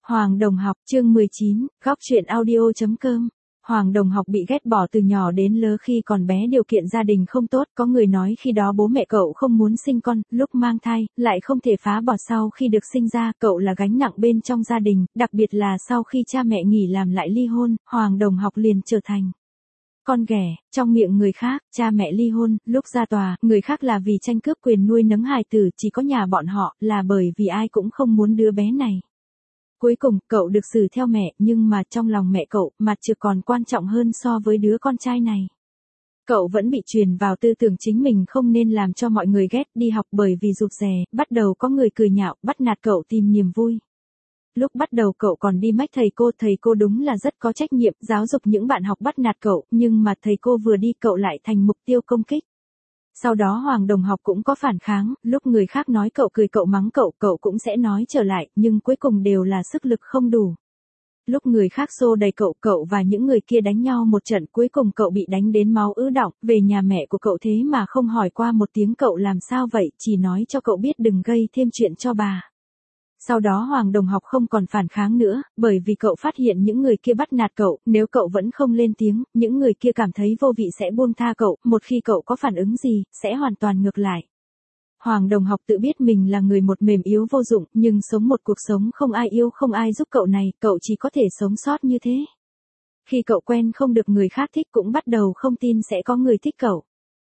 Hoàng Đồng học chương 19, góc truyện audio.com. Hoàng Đồng học bị ghét bỏ từ nhỏ đến lớn khi còn bé, điều kiện gia đình không tốt, có người nói khi đó bố mẹ cậu không muốn sinh con, lúc mang thai, lại không thể phá bỏ sau khi được sinh ra, cậu là gánh nặng bên trong gia đình, đặc biệt là sau khi cha mẹ nghỉ làm lại ly hôn, Hoàng Đồng học liền trở thành con ghẻ, trong miệng người khác. Cha mẹ ly hôn, lúc ra tòa, người khác là vì tranh cướp quyền nuôi nấng hài tử, chỉ có nhà bọn họ là bởi vì ai cũng không muốn đứa bé này. Cuối cùng, cậu được xử theo mẹ, nhưng mà trong lòng mẹ cậu, mặt trực còn quan trọng hơn so với đứa con trai này. Cậu vẫn bị truyền vào tư tưởng chính mình không nên làm cho mọi người ghét, đi học bởi vì rụt rè, bắt đầu có người cười nhạo, bắt nạt cậu tìm niềm vui. Lúc bắt đầu cậu còn đi mách thầy cô đúng là rất có trách nhiệm, giáo dục những bạn học bắt nạt cậu, nhưng mà thầy cô vừa đi cậu lại thành mục tiêu công kích. Sau đó Hoàng Đồng học cũng có phản kháng, lúc người khác nói cậu cười cậu mắng cậu, cậu cũng sẽ nói trở lại, nhưng cuối cùng đều là sức lực không đủ. Lúc người khác xô đẩy cậu, cậu và những người kia đánh nhau một trận, cuối cùng cậu bị đánh đến máu ứ đọng, về nhà mẹ của cậu thế mà không hỏi qua một tiếng cậu làm sao vậy, chỉ nói cho cậu biết đừng gây thêm chuyện cho bà. Sau đó Hoàng Đồng học không còn phản kháng nữa, bởi vì cậu phát hiện những người kia bắt nạt cậu, nếu cậu vẫn không lên tiếng, những người kia cảm thấy vô vị sẽ buông tha cậu, một khi cậu có phản ứng gì, sẽ hoàn toàn ngược lại. Hoàng Đồng học tự biết mình là người một mềm yếu vô dụng, nhưng sống một cuộc sống không ai yêu không ai giúp cậu này, cậu chỉ có thể sống sót như thế. Khi cậu quen không được người khác thích cũng bắt đầu không tin sẽ có người thích cậu.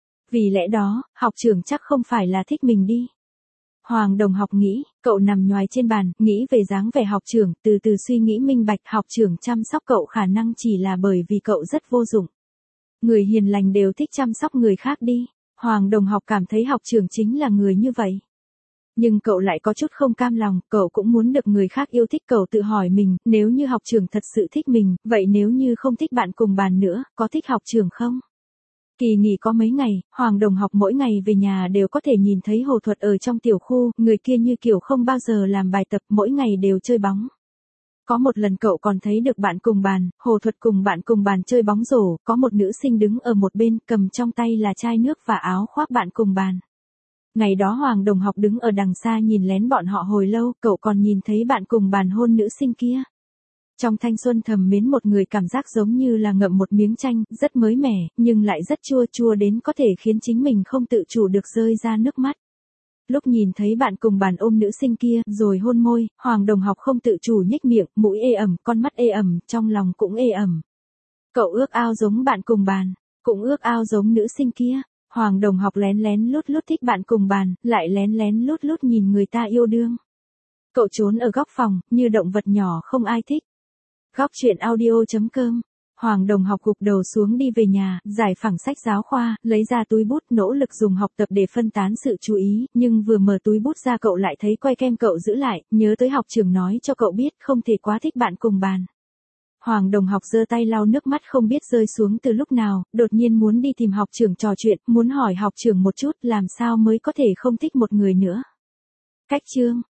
Vì lẽ đó, học trưởng chắc không phải là thích mình đi. Hoàng Đồng học nghĩ, cậu nằm nhoài trên bàn, nghĩ về dáng vẻ học trưởng, từ từ suy nghĩ minh bạch, học trưởng chăm sóc cậu khả năng chỉ là bởi vì cậu rất vô dụng. Người hiền lành đều thích chăm sóc người khác đi. Hoàng Đồng học cảm thấy học trưởng chính là người như vậy. Nhưng cậu lại có chút không cam lòng, cậu cũng muốn được người khác yêu thích, cậu tự hỏi mình, nếu như học trưởng thật sự thích mình, vậy nếu như không thích bạn cùng bàn nữa, có thích học trưởng không? Kỳ nghỉ có mấy ngày, Hoàng Đồng học mỗi ngày về nhà đều có thể nhìn thấy Hồ Thuật ở trong tiểu khu, người kia như kiểu không bao giờ làm bài tập, mỗi ngày đều chơi bóng. Có một lần cậu còn thấy được bạn cùng bàn, Hồ Thuật cùng bạn cùng bàn chơi bóng rổ, có một nữ sinh đứng ở một bên, cầm trong tay là chai nước và áo khoác bạn cùng bàn. Ngày đó Hoàng Đồng học đứng ở đằng xa nhìn lén bọn họ hồi lâu, cậu còn nhìn thấy bạn cùng bàn hôn nữ sinh kia. Trong thanh xuân thầm mến một người, cảm giác giống như là ngậm một miếng chanh, rất mới mẻ, nhưng lại rất chua, chua đến có thể khiến chính mình không tự chủ được rơi ra nước mắt. Lúc nhìn thấy bạn cùng bàn ôm nữ sinh kia, rồi hôn môi, Hoàng Đồng học không tự chủ nhếch miệng, mũi ê ẩm, con mắt ê ẩm, trong lòng cũng ê ẩm. Cậu ước ao giống bạn cùng bàn, cũng ước ao giống nữ sinh kia. Hoàng Đồng học lén lén lút lút thích bạn cùng bàn, lại lén lén lút lút nhìn người ta yêu đương. Cậu trốn ở góc phòng, như động vật nhỏ không ai thích. Góc truyện audio.com. Hoàng Đồng học gục đầu xuống đi về nhà, giải phẳng sách giáo khoa, lấy ra túi bút, nỗ lực dùng học tập để phân tán sự chú ý, nhưng vừa mở túi bút ra cậu lại thấy que kem, cậu giữ lại, nhớ tới học trưởng nói cho cậu biết không thể quá thích bạn cùng bàn. Hoàng Đồng học giơ tay lau nước mắt không biết rơi xuống từ lúc nào, đột nhiên muốn đi tìm học trưởng trò chuyện, muốn hỏi học trưởng một chút làm sao mới có thể không thích một người nữa. Cách chương